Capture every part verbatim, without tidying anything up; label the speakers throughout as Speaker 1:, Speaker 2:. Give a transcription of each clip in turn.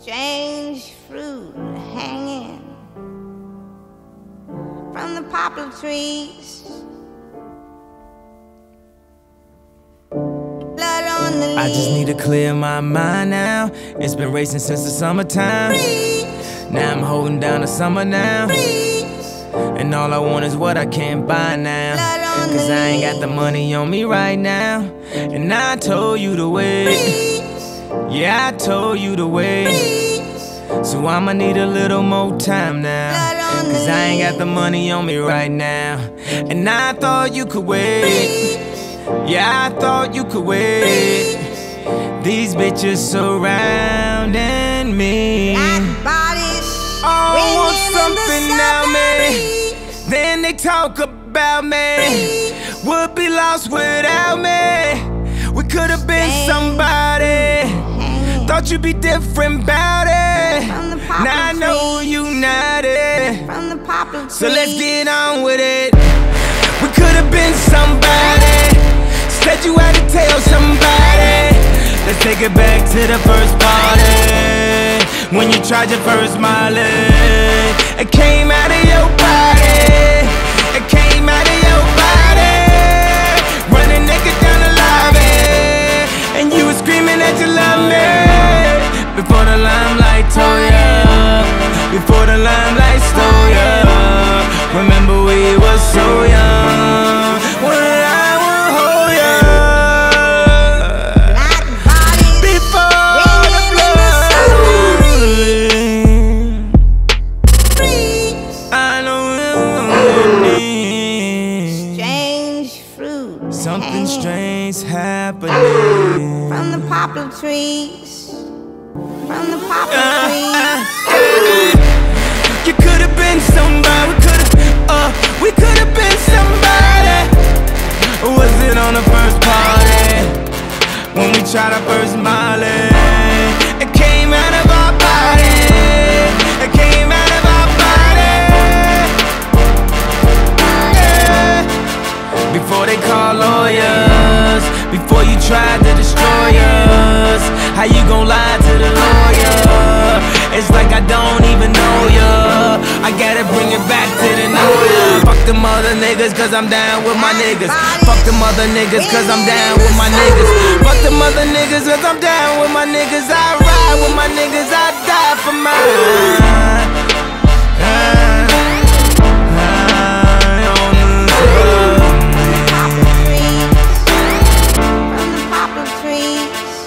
Speaker 1: strange fruit hanging from the poplar trees. Blood on the leaves.
Speaker 2: I just need to clear my mind now. It's been racing since the summertime.
Speaker 1: Freeze.
Speaker 2: Now I'm holding down the summer now.
Speaker 1: Freeze.
Speaker 2: And all I want is what I can't buy now.
Speaker 1: Blood on
Speaker 2: Cause
Speaker 1: the
Speaker 2: I ain't got
Speaker 1: leaves.
Speaker 2: the money on me right now. And I told you to wait.
Speaker 1: Freeze.
Speaker 2: Yeah, I told you to wait.
Speaker 1: Freeze.
Speaker 2: So I'ma need a little more time now.
Speaker 1: Blood on
Speaker 2: Cause
Speaker 1: the
Speaker 2: I ain't got the
Speaker 1: leaves.
Speaker 2: money on me right now. And I thought you could wait. Yeah, I thought you could wait. These bitches surrounding me.
Speaker 1: Black bodies
Speaker 2: Oh, I want
Speaker 1: swinging in
Speaker 2: something
Speaker 1: the
Speaker 2: now, man.
Speaker 1: breeze.
Speaker 2: Then they talk about me. Would be lost without me. We could've been somebody.
Speaker 1: Hanging
Speaker 2: Thought you'd be different about it.
Speaker 1: from the poplar
Speaker 2: Now I know
Speaker 1: trees.
Speaker 2: you not it.
Speaker 1: From the poplar trees.
Speaker 2: So let's get on with it. We could've been somebody. Said you had to tell somebody. Let's take it back to the first party. When you tried your first Molly. It came out of your body. It came out of your body. Running naked down the lobby. And you were screaming that you love me. Before the limelight told ya. Before the limelight stole ya. Remember we were so young. When I will hold ya.
Speaker 1: Black bodies
Speaker 2: Before the
Speaker 1: swinging in the
Speaker 2: blood.
Speaker 1: breeze.
Speaker 2: I know what it means.
Speaker 1: Strange fruit
Speaker 2: Something
Speaker 1: hanging
Speaker 2: strange happening.
Speaker 1: from the poplar trees. From the poplar
Speaker 2: Uh,
Speaker 1: trees.
Speaker 2: uh, uh, You could've been somebody. We could've, uh, we could've been somebody. Was it on the first party? When we tried our first Molly? It came out of our body. It came out of our body. Yeah. Before they call lawyers. Before you tried to destroy us. How you gon' lie to the lawyer? It's like I don't even know ya. I gotta bring it back to the know ya. Fuck them other niggas cause I'm down with my niggas. Fuck them other niggas cause I'm down with my niggas. Fuck them other niggas cause I'm down with my niggas. I ride with my niggas, I die for mine.
Speaker 1: From the poplar trees.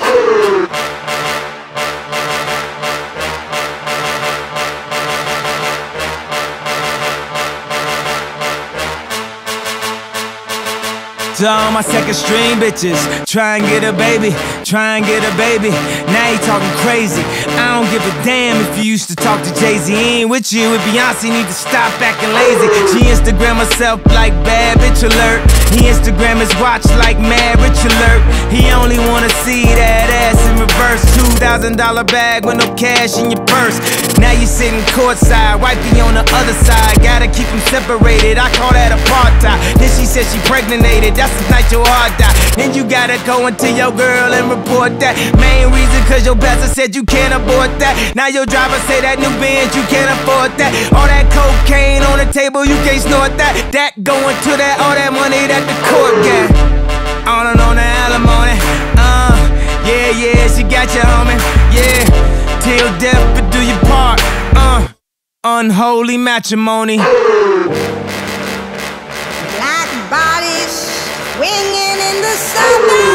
Speaker 2: To all my second string bitches, try and get a baby, try and get a baby. Now you talking crazy. I don't give a damn if you used to talk to Jay-Z. He ain't with you, with Beyonce, need to stop acting lazy. She Instagram herself like bad bitch alert. He Instagram his watch like mad rich alert. He only wanna see that ass in reverse. Two thousand dollar bag with no cash in your purse. Now you sitting courtside, wifey on the other side. Gotta keep them separated, I call that apartheid. Then she said she pregnated, that's the night your heart die. Then you gotta go into your girl and report that. Main reason cause your pastor said you can't abort that. Now your driver say that new Benz, you can't afford that. All that cocaine on the table, you can't snort that. That going to that, all that money that the court got. On and on the alimony. Uh, yeah, yeah, she got you, homie. Yeah, till death but do your part. Uh, unholy matrimony.
Speaker 1: Black bodies swinging in the summer